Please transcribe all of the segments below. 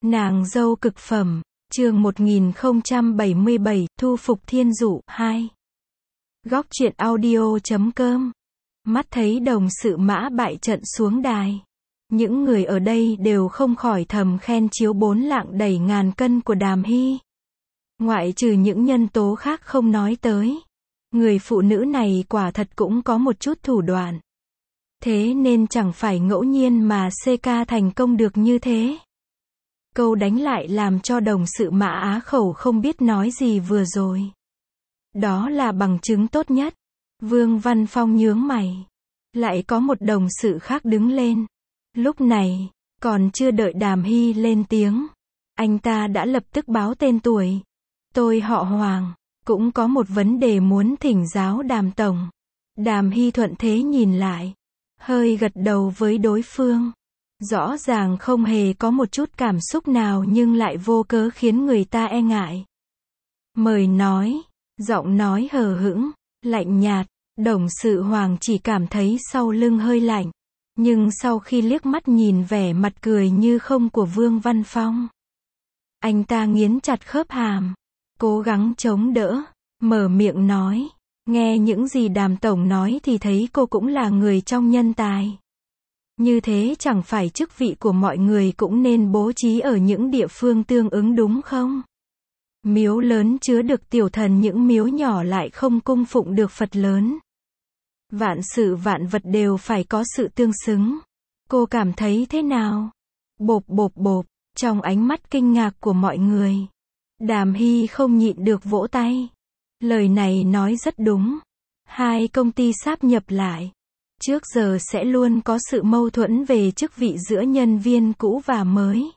Nàng dâu cực phẩm, chương 1077, thu phục thiên dụ, 2. Góc truyện audio.com. Mắt thấy đồng sự Mã bại trận xuống đài. Những người ở đây đều không khỏi thầm khen chiếu 4 lạng đẩy ngàn cân của Đàm Hy. Ngoại trừ những nhân tố khác không nói tới. Người phụ nữ này quả thật cũng có một chút thủ đoạn. Thế nên chẳng phải ngẫu nhiên mà CK thành công được như thế. Câu đánh lại làm cho đồng sự Mã á khẩu không biết nói gì vừa rồi. Đó là bằng chứng tốt nhất. Vương Văn Phong nhướng mày. Lại có một đồng sự khác đứng lên. Lúc này, còn chưa đợi Đàm Hy lên tiếng. Anh ta đã lập tức báo tên tuổi. Tôi họ Hoàng, cũng có một vấn đề muốn thỉnh giáo Đàm Tổng. Đàm Hy thuận thế nhìn lại. Hơi gật đầu với đối phương. Rõ ràng không hề có một chút cảm xúc nào nhưng lại vô cớ khiến người ta e ngại. Mời nói, giọng nói hờ hững, lạnh nhạt, đồng sự Hoàng chỉ cảm thấy sau lưng hơi lạnh. Nhưng sau khi liếc mắt nhìn vẻ mặt cười như không của Vương Văn Phong, anh ta nghiến chặt khớp hàm, cố gắng chống đỡ, mở miệng nói. Nghe những gì Đàm Tổng nói thì thấy cô cũng là người trong nhân tài. Như thế chẳng phải chức vị của mọi người cũng nên bố trí ở những địa phương tương ứng đúng không? Miếu lớn chứa được tiểu thần, những miếu nhỏ lại không cung phụng được Phật lớn. Vạn sự vạn vật đều phải có sự tương xứng. Cô cảm thấy thế nào? Bộp bộp bộp, trong ánh mắt kinh ngạc của mọi người, Đàm Hy không nhịn được vỗ tay. Lời này nói rất đúng. Hai công ty sáp nhập lại. Trước giờ sẽ luôn có sự mâu thuẫn về chức vị giữa nhân viên cũ và mới.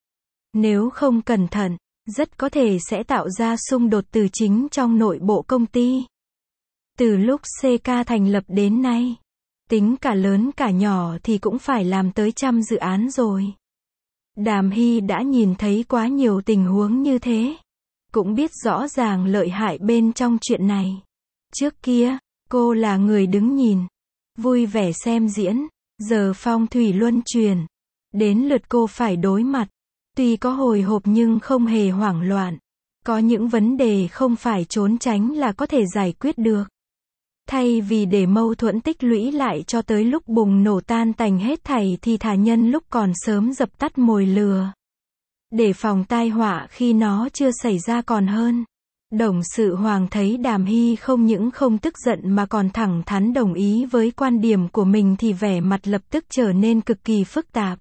Nếu không cẩn thận, rất có thể sẽ tạo ra xung đột từ chính trong nội bộ công ty. Từ lúc CK thành lập đến nay, tính cả lớn cả nhỏ thì cũng phải làm tới 100 dự án rồi. Đàm Hy đã nhìn thấy quá nhiều tình huống như thế. Cũng biết rõ ràng lợi hại bên trong chuyện này. Trước kia, cô là người đứng nhìn, vui vẻ xem diễn. Giờ phong thủy luân chuyển, đến lượt cô phải đối mặt. Tuy có hồi hộp nhưng không hề hoảng loạn. Có những vấn đề không phải trốn tránh là có thể giải quyết được. Thay vì để mâu thuẫn tích lũy lại cho tới lúc bùng nổ tan tành hết thảy thì thà nhân lúc còn sớm dập tắt mồi lửa. Để phòng tai họa khi nó chưa xảy ra còn hơn. Đồng sự Hoàng thấy Đàm Hy không những không tức giận mà còn thẳng thắn đồng ý với quan điểm của mình thì vẻ mặt lập tức trở nên cực kỳ phức tạp.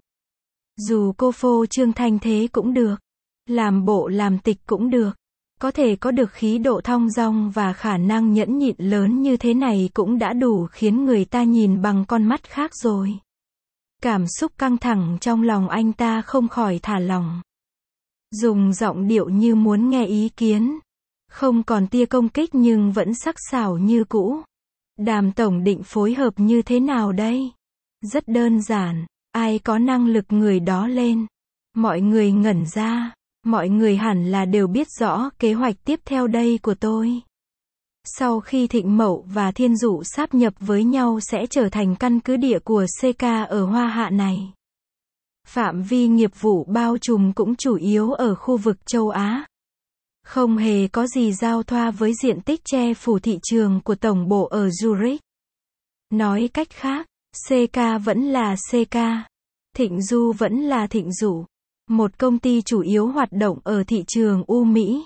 Dù cô phô trương thanh thế cũng được, làm bộ làm tịch cũng được, có thể có được khí độ thong dong và khả năng nhẫn nhịn lớn như thế này cũng đã đủ khiến người ta nhìn bằng con mắt khác rồi. Cảm xúc căng thẳng trong lòng anh ta không khỏi thả lỏng. Dùng giọng điệu như muốn nghe ý kiến. Không còn tia công kích nhưng vẫn sắc sảo như cũ. Đàm Tổng định phối hợp như thế nào đây? Rất đơn giản, ai có năng lực người đó lên. Mọi người ngẩn ra. Mọi người hẳn là đều biết rõ kế hoạch tiếp theo đây của tôi. Sau khi Thịnh Mậu và Thiên Dụ sáp nhập với nhau sẽ trở thành căn cứ địa của CK ở Hoa Hạ này. Phạm vi nghiệp vụ bao trùm cũng chủ yếu ở khu vực châu Á. Không hề có gì giao thoa với diện tích che phủ thị trường của tổng bộ ở Zurich. Nói cách khác, CK vẫn là CK. Thịnh Du vẫn là Thịnh Dụ. Một công ty chủ yếu hoạt động ở thị trường Mỹ.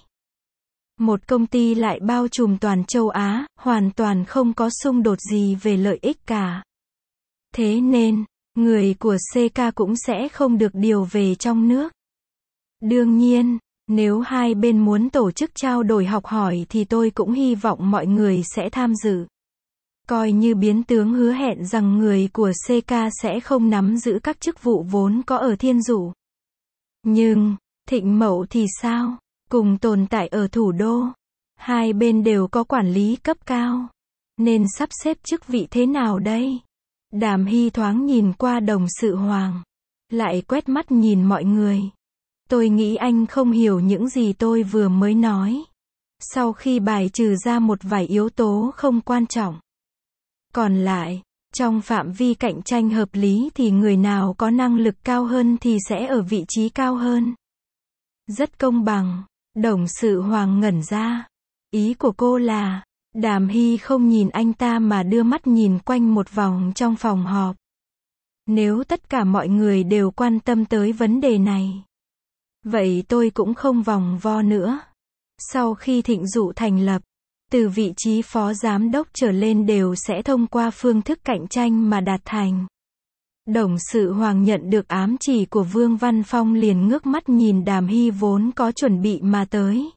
Một công ty lại bao trùm toàn châu Á, hoàn toàn không có xung đột gì về lợi ích cả. Thế nên, người của CK cũng sẽ không được điều về trong nước. Đương nhiên, nếu hai bên muốn tổ chức trao đổi học hỏi thì tôi cũng hy vọng mọi người sẽ tham dự. Coi như biến tướng hứa hẹn rằng người của CK sẽ không nắm giữ các chức vụ vốn có ở Thiên Dụ. Nhưng, Thịnh Mậu thì sao? Cùng tồn tại ở thủ đô. Hai bên đều có quản lý cấp cao. Nên sắp xếp chức vị thế nào đây? Đàm Hy thoáng nhìn qua đồng sự Hoàng. Lại quét mắt nhìn mọi người. Tôi nghĩ anh không hiểu những gì tôi vừa mới nói. Sau khi bài trừ ra một vài yếu tố không quan trọng. Còn lại, trong phạm vi cạnh tranh hợp lý thì người nào có năng lực cao hơn thì sẽ ở vị trí cao hơn. Rất công bằng. Đồng sự Hoàng ngẩn ra. Ý của cô là, Đàm Hy không nhìn anh ta mà đưa mắt nhìn quanh một vòng trong phòng họp. Nếu tất cả mọi người đều quan tâm tới vấn đề này, vậy tôi cũng không vòng vo nữa. Sau khi Thịnh Dụ thành lập, từ vị trí phó giám đốc trở lên đều sẽ thông qua phương thức cạnh tranh mà đạt thành. Đồng sự Hoàng nhận được ám chỉ của Vương Văn Phong liền ngước mắt nhìn Đàm Hy vốn có chuẩn bị mà tới.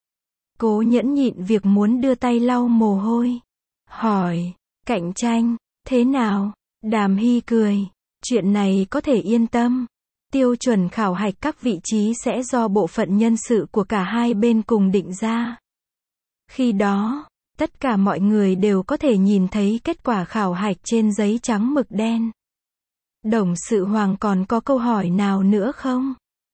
Cố nhẫn nhịn việc muốn đưa tay lau mồ hôi. Hỏi, cạnh tranh, thế nào? Đàm Hy cười, chuyện này có thể yên tâm. Tiêu chuẩn khảo hạch các vị trí sẽ do bộ phận nhân sự của cả hai bên cùng định ra. Khi đó, tất cả mọi người đều có thể nhìn thấy kết quả khảo hạch trên giấy trắng mực đen. Đồng sự Hoàng còn có câu hỏi nào nữa không?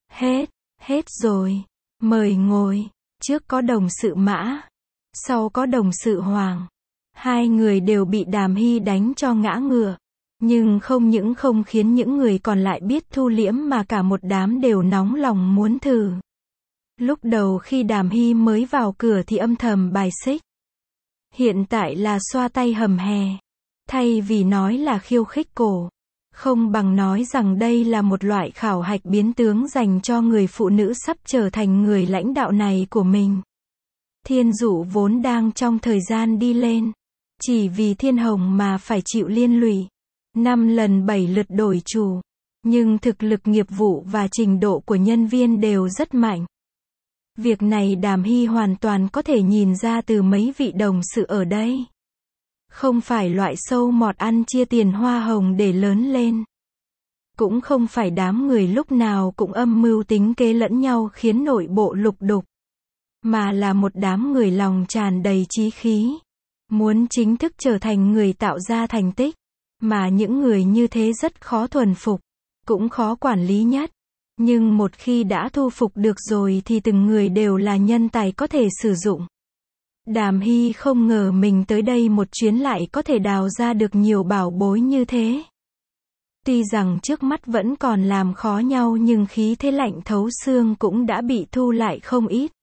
Hết rồi. Mời ngồi. Trước có đồng sự Mã, sau có đồng sự Hoàng. Hai người đều bị Đàm Hy đánh cho ngã ngựa. Nhưng không những không khiến những người còn lại biết thu liễm mà cả một đám đều nóng lòng muốn thử. Lúc đầu khi Đàm Hy mới vào cửa thì âm thầm bài xích. Hiện tại là xoa tay hầm hè. Thay vì nói là khiêu khích cổ, không bằng nói rằng đây là một loại khảo hạch biến tướng dành cho người phụ nữ sắp trở thành người lãnh đạo này của mình. Thiên Dụ vốn đang trong thời gian đi lên. Chỉ vì Thiên Hồng mà phải chịu liên lụy. 5 lần 7 lượt đổi chủ. Nhưng thực lực nghiệp vụ và trình độ của nhân viên đều rất mạnh. Việc này Đàm Hy hoàn toàn có thể nhìn ra từ mấy vị đồng sự ở đây. Không phải loại sâu mọt ăn chia tiền hoa hồng để lớn lên. Cũng không phải đám người lúc nào cũng âm mưu tính kế lẫn nhau khiến nội bộ lục đục. Mà là một đám người lòng tràn đầy chí khí. Muốn chính thức trở thành người tạo ra thành tích. Mà những người như thế rất khó thuần phục. Cũng khó quản lý nhất. Nhưng một khi đã thu phục được rồi thì từng người đều là nhân tài có thể sử dụng. Đàm Hy không ngờ mình tới đây một chuyến lại có thể đào ra được nhiều bảo bối như thế. Tuy rằng trước mắt vẫn còn làm khó nhau nhưng khí thế lạnh thấu xương cũng đã bị thu lại không ít.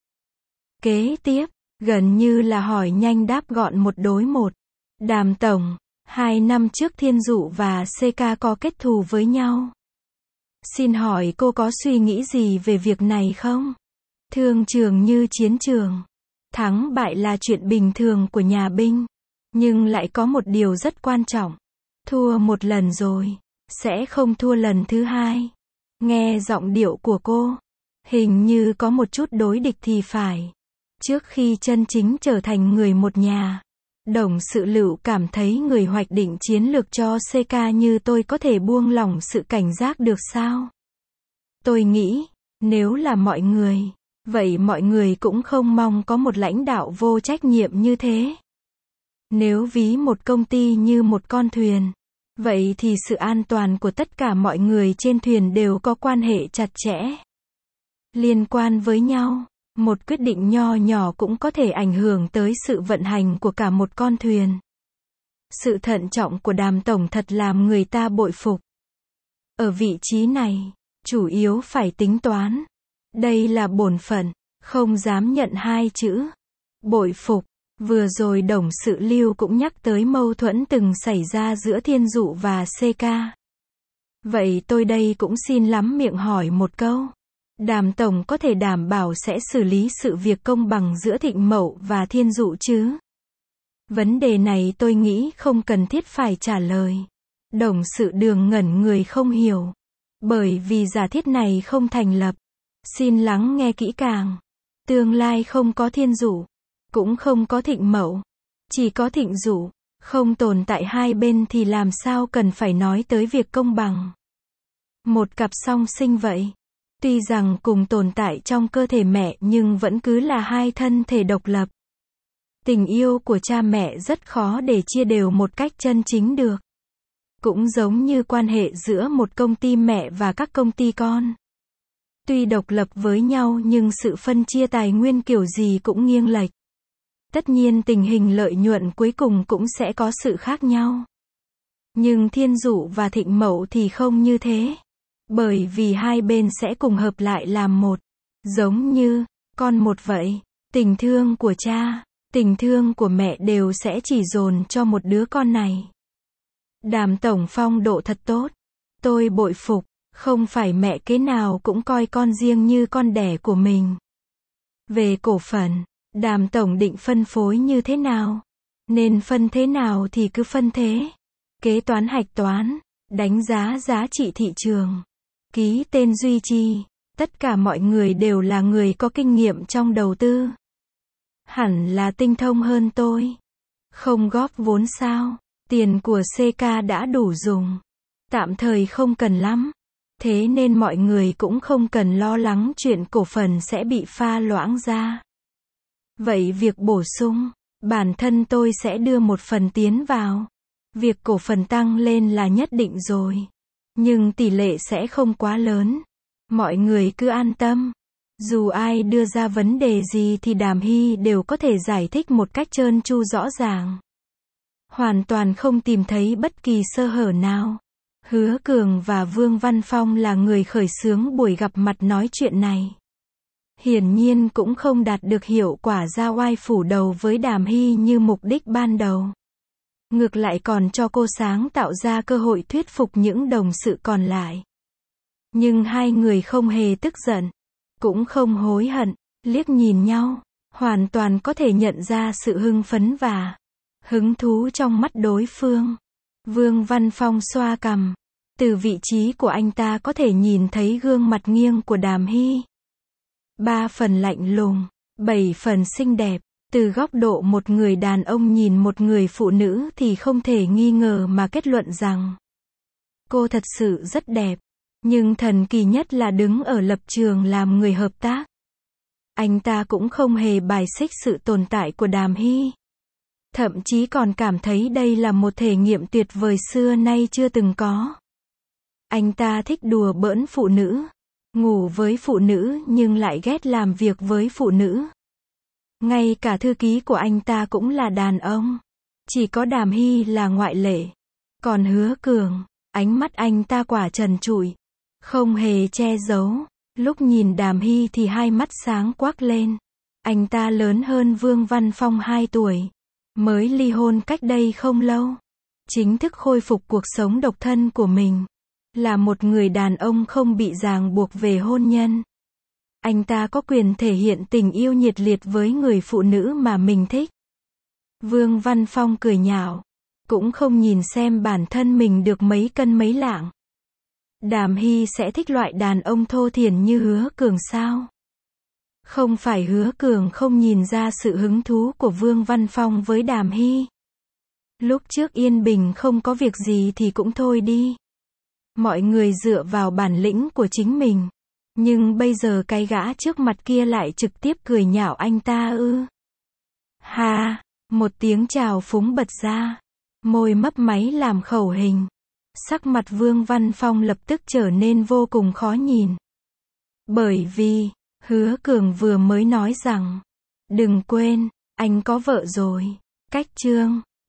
Kế tiếp, gần như là hỏi nhanh đáp gọn một đối một. Đàm Tổng, 2 năm trước Thiên Dụ và CK có kết thù với nhau. Xin hỏi cô có suy nghĩ gì về việc này không? Thương trường như chiến trường. Thắng bại là chuyện bình thường của nhà binh. Nhưng lại có một điều rất quan trọng. Thua một lần rồi, sẽ không thua lần thứ hai. Nghe giọng điệu của cô, hình như có một chút đối địch thì phải. Trước khi chân chính trở thành người một nhà, đồng sự Lựu cảm thấy người hoạch định chiến lược cho CK như tôi có thể buông lỏng sự cảnh giác được sao? Tôi nghĩ, nếu là mọi người, vậy mọi người cũng không mong có một lãnh đạo vô trách nhiệm như thế. Nếu ví một công ty như một con thuyền, vậy thì sự an toàn của tất cả mọi người trên thuyền đều có quan hệ chặt chẽ. Liên quan với nhau, một quyết định nho nhỏ cũng có thể ảnh hưởng tới sự vận hành của cả một con thuyền. Sự thận trọng của Đàm Tổng thật làm người ta bội phục. Ở vị trí này, chủ yếu phải tính toán. Đây là bổn phận, không dám nhận hai chữ. Bội phục. Vừa rồi đồng sự Lưu cũng nhắc tới mâu thuẫn từng xảy ra giữa Thiên Dụ và CK. Vậy tôi đây cũng xin lắm miệng hỏi một câu. Đàm Tổng có thể đảm bảo sẽ xử lý sự việc công bằng giữa Thịnh Mậu và Thiên Dụ chứ? Vấn đề này tôi nghĩ không cần thiết phải trả lời. Đồng sự Đường ngẩn người không hiểu. Bởi vì giả thiết này không thành lập. Xin lắng nghe kỹ càng. Tương lai không có Thiên Dụ, cũng không có Thịnh Mậu. Chỉ có Thịnh Dụ, không tồn tại hai bên thì làm sao cần phải nói tới việc công bằng. Một cặp song sinh vậy. Tuy rằng cùng tồn tại trong cơ thể mẹ nhưng vẫn cứ là hai thân thể độc lập. Tình yêu của cha mẹ rất khó để chia đều một cách chân chính được. Cũng giống như quan hệ giữa một công ty mẹ và các công ty con. Tuy độc lập với nhau nhưng sự phân chia tài nguyên kiểu gì cũng nghiêng lệch. Tất nhiên tình hình lợi nhuận cuối cùng cũng sẽ có sự khác nhau. Nhưng Thiên Dụ và Thịnh Mậu thì không như thế. Bởi vì hai bên sẽ cùng hợp lại làm một. Giống như, con một vậy. Tình thương của cha, tình thương của mẹ đều sẽ chỉ dồn cho một đứa con này. Đàm tổng phong độ thật tốt. Tôi bội phục, không phải mẹ kế nào cũng coi con riêng như con đẻ của mình. Về cổ phần, Đàm tổng định phân phối như thế nào? Nên phân thế nào thì cứ phân thế. Kế toán hạch toán, đánh giá giá trị thị trường, ký tên duy trì, tất cả mọi người đều là người có kinh nghiệm trong đầu tư. Hẳn là tinh thông hơn tôi. Không góp vốn sao? Tiền của CK đã đủ dùng. Tạm thời không cần lắm. Thế nên mọi người cũng không cần lo lắng chuyện cổ phần sẽ bị pha loãng ra. Vậy việc bổ sung, bản thân tôi sẽ đưa một phần tiến vào. Việc cổ phần tăng lên là nhất định rồi. Nhưng tỷ lệ sẽ không quá lớn. Mọi người cứ an tâm. Dù ai đưa ra vấn đề gì thì Đàm Hy đều có thể giải thích một cách trơn tru rõ ràng. Hoàn toàn không tìm thấy bất kỳ sơ hở nào. Hứa Cường và Vương Văn Phong là người khởi xướng buổi gặp mặt nói chuyện này. Hiển nhiên cũng không đạt được hiệu quả ra oai phủ đầu với Đàm Hy như mục đích ban đầu. Ngược lại còn cho cô sáng tạo ra cơ hội thuyết phục những đồng sự còn lại. Nhưng hai người không hề tức giận, cũng không hối hận, liếc nhìn nhau, hoàn toàn có thể nhận ra sự hưng phấn và hứng thú trong mắt đối phương. Vương Văn Phong xoa cằm. Từ vị trí của anh ta có thể nhìn thấy gương mặt nghiêng của Đàm Hy. 3 phần lạnh lùng, 7 phần xinh đẹp. Từ góc độ một người đàn ông nhìn một người phụ nữ thì không thể nghi ngờ mà kết luận rằng cô thật sự rất đẹp. Nhưng thần kỳ nhất là đứng ở lập trường làm người hợp tác. Anh ta cũng không hề bài xích sự tồn tại của Đàm Hy. Thậm chí còn cảm thấy đây là một thể nghiệm tuyệt vời xưa nay chưa từng có. Anh ta thích đùa bỡn phụ nữ, ngủ với phụ nữ nhưng lại ghét làm việc với phụ nữ. Ngay cả thư ký của anh ta cũng là đàn ông. Chỉ có Đàm Hy là ngoại lệ. Còn Hứa Cường, ánh mắt anh ta quả trần trụi, không hề che giấu. Lúc nhìn Đàm Hy thì hai mắt sáng quắc lên. Anh ta lớn hơn Vương Văn Phong 2 tuổi. Mới ly hôn cách đây không lâu. Chính thức khôi phục cuộc sống độc thân của mình. Là một người đàn ông không bị ràng buộc về hôn nhân. Anh ta có quyền thể hiện tình yêu nhiệt liệt với người phụ nữ mà mình thích. Vương Văn Phong cười nhạo. Cũng không nhìn xem bản thân mình được mấy cân mấy lạng. Đàm Hy sẽ thích loại đàn ông thô thiển như Hứa Cường sao? Không phải Hứa Cường không nhìn ra sự hứng thú của Vương Văn Phong với Đàm Hy. Lúc trước yên bình không có việc gì thì cũng thôi đi. Mọi người dựa vào bản lĩnh của chính mình. Nhưng bây giờ cái gã trước mặt kia lại trực tiếp cười nhạo anh ta ư. Ha, một tiếng chào phúng bật ra. Môi mấp máy làm khẩu hình. Sắc mặt Vương Văn Phong lập tức trở nên vô cùng khó nhìn. Bởi vì, Hứa Cường vừa mới nói rằng, đừng quên, anh có vợ rồi. Cách chương